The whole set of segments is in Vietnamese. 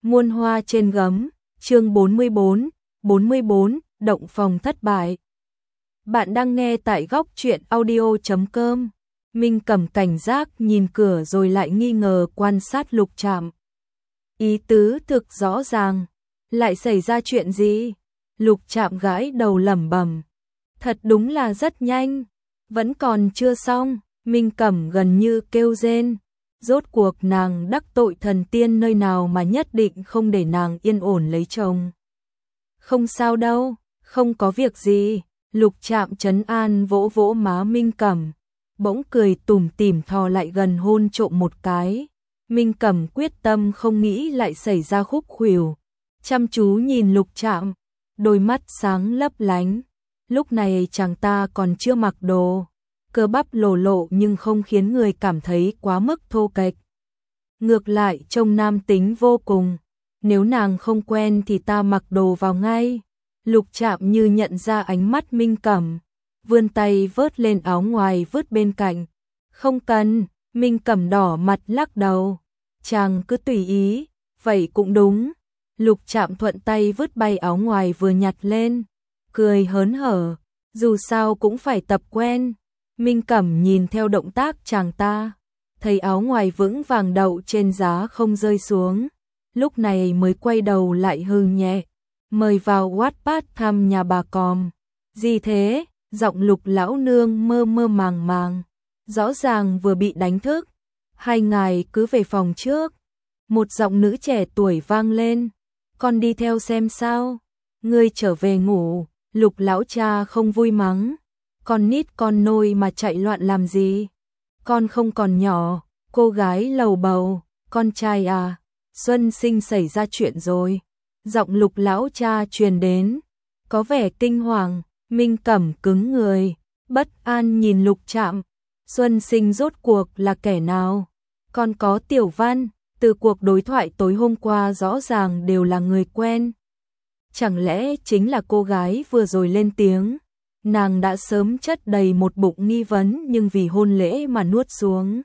Muôn hoa trên gấm, chương 44, động phòng thất bại. Bạn đang nghe tại góc truyện audio.com. Minh Cẩm cảnh giác nhìn cửa rồi lại nghi ngờ quan sát Lục Trạm. Ý tứ thực rõ ràng, lại xảy ra chuyện gì? Lục Trạm gãi đầu lẩm bẩm. Thật đúng là rất nhanh, vẫn còn chưa xong. Minh Cẩm gần như kêu rên. Rốt cuộc nàng đắc tội thần tiên nơi nào mà nhất định không để nàng yên ổn lấy chồng. Không sao đâu, không có việc gì. Lục Trạm trấn an vỗ vỗ má Minh Cẩm, bỗng cười tủm tỉm thò lại gần hôn trộm một cái. Minh Cẩm quyết tâm không nghĩ lại xảy ra khúc khuỷu, chăm chú nhìn Lục Trạm, đôi mắt sáng lấp lánh. Lúc này chàng ta còn chưa mặc đồ, cơ bắp lồ lộ nhưng không khiến người cảm thấy quá mức thô kệch. Ngược lại trông nam tính vô cùng, nếu nàng không quen thì ta mặc đồ vào ngay. Lục Trạm như nhận ra ánh mắt Minh Cẩm, vươn tay vớt lên áo ngoài vứt bên cạnh. Không cần. Minh Cẩm đỏ mặt lắc đầu. Chàng cứ tùy ý, vậy cũng đúng. Lục Trạm thuận tay vứt bay áo ngoài vừa nhặt lên, cười hớn hở, dù sao cũng phải tập quen. Minh Cẩm nhìn theo động tác chàng ta, thấy áo ngoài vững vàng đậu trên giá không rơi xuống, lúc này mới quay đầu lại hừ nhẹ, mời vào Wattpad thăm nhà bà Còm. Gì thế? Giọng Lục lão nương mơ mơ màng màng, rõ ràng vừa bị đánh thức. Hai ngài cứ về phòng trước. Một giọng nữ trẻ tuổi vang lên. Con đi theo xem sao? Ngươi trở về ngủ. Lục lão cha không vui mắng. Con nít con nôi mà chạy loạn làm gì? Con không còn nhỏ. Cô gái lầu bầu. Con trai à? Xuân Sinh xảy ra chuyện rồi. Giọng Lục lão cha truyền đến, có vẻ kinh hoàng. Minh Cẩm cứng người, bất an nhìn Lục Trạm. Xuân Sinh rốt cuộc là kẻ nào? Còn có Tiểu Văn, từ cuộc đối thoại tối hôm qua rõ ràng đều là người quen. Chẳng lẽ chính là cô gái vừa rồi lên tiếng? Nàng đã sớm chất đầy một bụng nghi vấn nhưng vì hôn lễ mà nuốt xuống.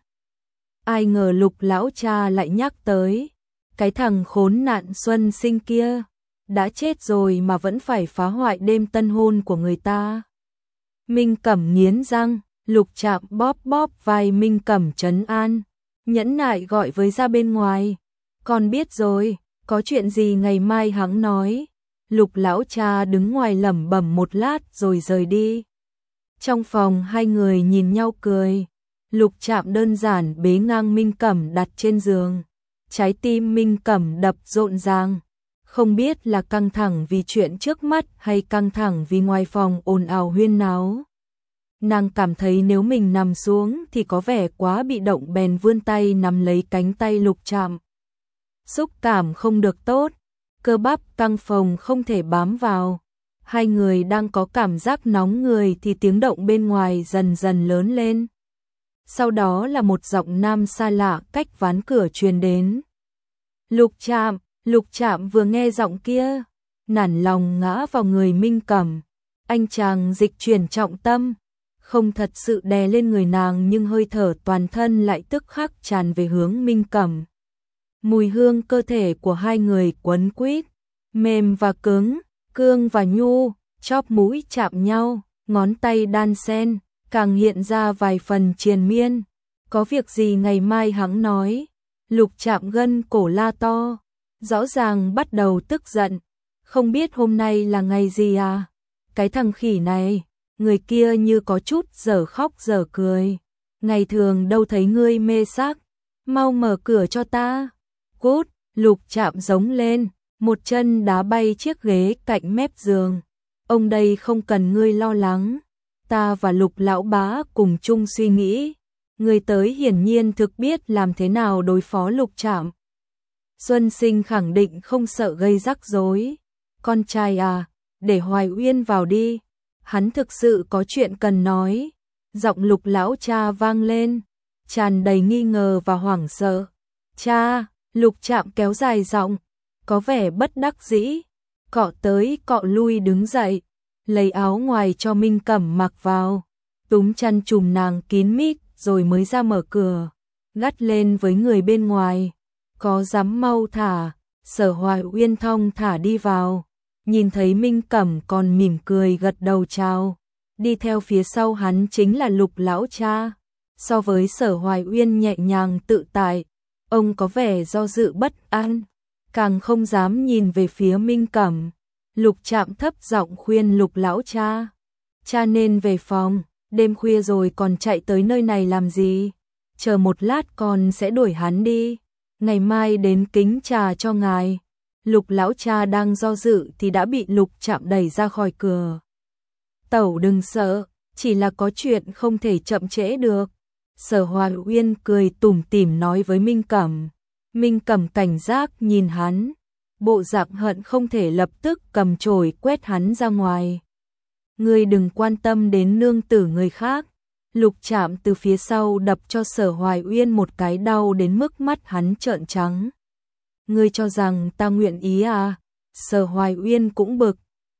Ai ngờ Lục lão cha lại nhắc tới, cái thằng khốn nạn Xuân Sinh kia đã chết rồi mà vẫn phải phá hoại đêm tân hôn của người ta. Minh Cẩm nghiến răng. Lục Trạm bóp bóp vai Minh Cẩm trấn an, nhẫn nại gọi với ra bên ngoài. Con biết rồi, có chuyện gì ngày mai hắn nói. Lục lão cha đứng ngoài lẩm bẩm một lát rồi rời đi. Trong phòng hai người nhìn nhau cười. Lục Trạm đơn giản bế ngang Minh Cẩm đặt trên giường. Trái tim Minh Cẩm đập rộn ràng, không biết là căng thẳng vì chuyện trước mắt hay căng thẳng vì ngoài phòng ồn ào huyên náo. Nàng cảm thấy nếu mình nằm xuống thì có vẻ quá bị động bèn vươn tay nắm lấy cánh tay Lục Trạm. Xúc cảm không được tốt, cơ bắp căng phồng không thể bám vào. Hai người đang có cảm giác nóng người thì tiếng động bên ngoài dần dần lớn lên. Sau đó là một giọng nam xa lạ cách ván cửa truyền đến. Lục Trạm. Lục Trạm vừa nghe giọng kia, nản lòng ngã vào người Minh Cẩm. Anh chàng dịch chuyển trọng tâm, không thật sự đè lên người nàng nhưng hơi thở toàn thân lại tức khắc tràn về hướng Minh Cẩm. Mùi hương cơ thể của hai người quấn quýt, mềm và cứng, cương và nhu, chóp mũi chạm nhau, ngón tay đan xen, càng hiện ra vài phần triền miên. Có việc gì ngày mai hắn nói? Lục Trạm gân cổ la to, rõ ràng bắt đầu tức giận. Không biết hôm nay là ngày gì à? Cái thằng khỉ này. Người kia như có chút dở khóc dở cười. Ngày thường đâu thấy ngươi mê sắc. Mau mở cửa cho ta. Cút. Lục Trạm giống lên, một chân đá bay chiếc ghế cạnh mép giường. Ông đây không cần ngươi lo lắng. Ta và Lục lão bá cùng chung suy nghĩ. Người tới hiển nhiên thực biết làm thế nào đối phó Lục Trạm. Xuân Sinh khẳng định không sợ gây rắc rối. Con trai à, để Hoài Uyên vào đi. Hắn thực sự có chuyện cần nói. Giọng Lục lão cha vang lên, tràn đầy nghi ngờ và hoảng sợ. Cha. Lục Trạm kéo dài giọng, có vẻ bất đắc dĩ, cọ tới cọ lui đứng dậy, lấy áo ngoài cho Minh Cẩm mặc vào, túm chăn trùm nàng kín mít rồi mới ra mở cửa, gắt lên với người bên ngoài. Có dám mau thả Sở Hoài Uyên thong thả đi vào, nhìn thấy Minh Cẩm còn mỉm cười gật đầu chào. Đi theo phía sau hắn chính là Lục lão cha. So với Sở Hoài Uyên nhẹ nhàng tự tại, ông có vẻ do dự bất an, càng không dám nhìn về phía Minh Cẩm. Lục Trạm thấp giọng khuyên Lục lão cha, cha nên về phòng, đêm khuya rồi còn chạy tới nơi này làm gì, chờ một lát con sẽ đuổi hắn đi, ngày mai đến kính trà cho ngài. Lục lão cha đang do dự thì đã bị Lục Trạm đẩy ra khỏi cửa. Tẩu đừng sợ, chỉ là có chuyện không thể chậm trễ được. Sở Hoài Uyên cười tủm tỉm nói với Minh Cẩm. Minh Cẩm cảnh giác nhìn hắn, bộ dạng hận không thể lập tức cầm chổi quét hắn ra ngoài. Ngươi đừng quan tâm đến nương tử người khác. Lục Trạm từ phía sau đập cho Sở Hoài Uyên một cái đau đến mức mắt hắn trợn trắng. Ngươi cho rằng ta nguyện ý à? Sở Hoài Uyên cũng bực.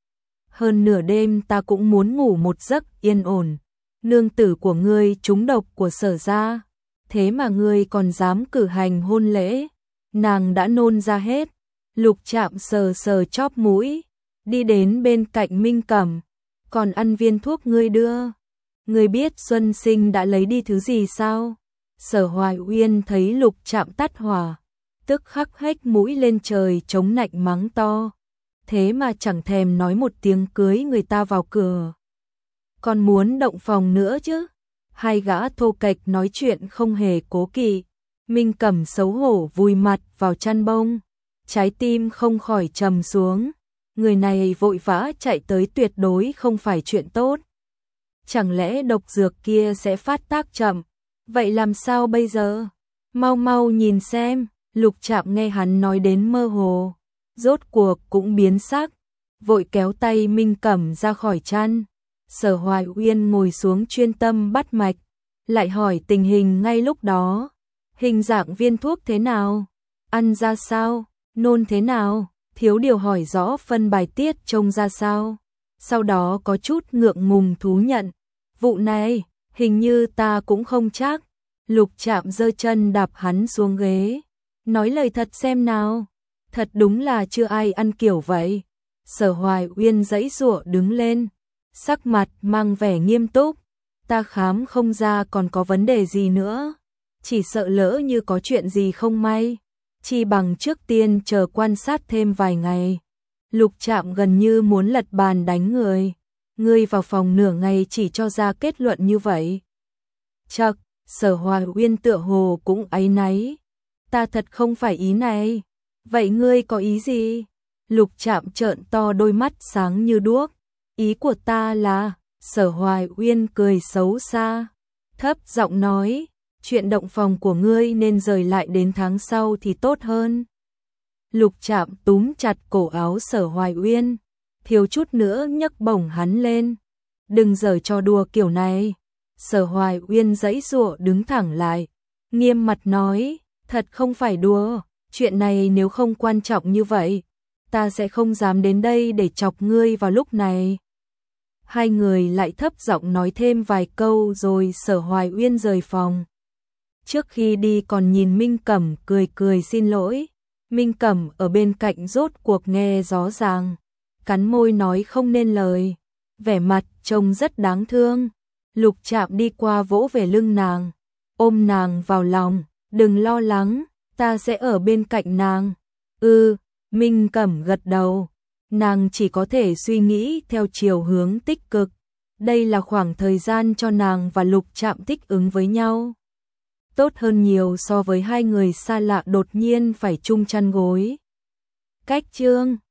Hơn nửa đêm ta cũng muốn ngủ một giấc yên ổn. Nương tử của ngươi trúng độc của Sở gia, thế mà ngươi còn dám cử hành hôn lễ, nàng đã nôn ra hết. Lục Trạm sờ sờ chóp mũi, đi đến bên cạnh Minh Cẩm, còn ăn viên thuốc ngươi đưa. Ngươi biết Xuân Sinh đã lấy đi thứ gì sao? Sở Hoài Uyên thấy Lục Trạm tắt hỏa, tức khắc hếch mũi lên trời chống nạnh mắng to. Thế mà chẳng thèm nói một tiếng cưới người ta vào cửa. Còn muốn động phòng nữa chứ? Hai gã thô kệch nói chuyện không hề cố kỵ. Minh Cẩm xấu hổ vùi mặt vào chăn bông, trái tim không khỏi trầm xuống. Người này vội vã chạy tới tuyệt đối không phải chuyện tốt. Chẳng lẽ độc dược kia sẽ phát tác chậm? Vậy làm sao bây giờ? Mau mau nhìn xem. Lục Trạm nghe hắn nói đến mơ hồ, rốt cuộc cũng biến sắc, vội kéo tay Minh Cẩm ra khỏi chăn. Sở Hoài Uyên ngồi xuống chuyên tâm bắt mạch, lại hỏi tình hình ngay lúc đó. Hình dạng viên thuốc thế nào? Ăn ra sao? Nôn thế nào? Thiếu điều hỏi rõ phân bài tiết trông ra sao. Sau đó có chút ngượng ngùng thú nhận. Vụ này, hình như ta cũng không chắc. Lục Trạm giơ chân đạp hắn xuống ghế. Nói lời thật xem nào. Thật đúng là chưa ai ăn kiểu vậy. Sở Hoài Uyên giãy giụa đứng lên, sắc mặt mang vẻ nghiêm túc. Ta khám không ra còn có vấn đề gì nữa. Chỉ sợ lỡ như có chuyện gì không may, chi bằng trước tiên chờ quan sát thêm vài ngày. Lục Trạm gần như muốn lật bàn đánh người. Ngươi vào phòng nửa ngày chỉ cho ra kết luận như vậy. Chậc, Sở Hoài Uyên tựa hồ cũng áy náy. Ta thật không phải ý này. Vậy ngươi có ý gì? Lục Trạm trợn to đôi mắt sáng như đuốc. Ý của ta là, Sở Hoài Uyên cười xấu xa, thấp giọng nói, chuyện động phòng của ngươi nên rời lại đến tháng sau thì tốt hơn. Lục Trạm túm chặt cổ áo Sở Hoài Uyên, thiếu chút nữa nhấc bổng hắn lên. Đừng giở trò đùa kiểu này. Sở Hoài Uyên giãy giụa đứng thẳng lại, nghiêm mặt nói, thật không phải đùa, chuyện này nếu không quan trọng như vậy, ta sẽ không dám đến đây để chọc ngươi vào lúc này. Hai người lại thấp giọng nói thêm vài câu rồi Sở Hoài Uyên rời phòng. Trước khi đi còn nhìn Minh Cẩm cười cười xin lỗi. Minh Cẩm ở bên cạnh rốt cuộc nghe rõ ràng, cắn môi nói không nên lời, vẻ mặt trông rất đáng thương. Lục Trạm đi qua vỗ về lưng nàng, ôm nàng vào lòng, đừng lo lắng, ta sẽ ở bên cạnh nàng. Minh Cẩm gật đầu, nàng chỉ có thể suy nghĩ theo chiều hướng tích cực. Đây là khoảng thời gian cho nàng và Lục Trạm thích ứng với nhau. Tốt hơn nhiều so với hai người xa lạ đột nhiên phải chung chăn gối. Cách chương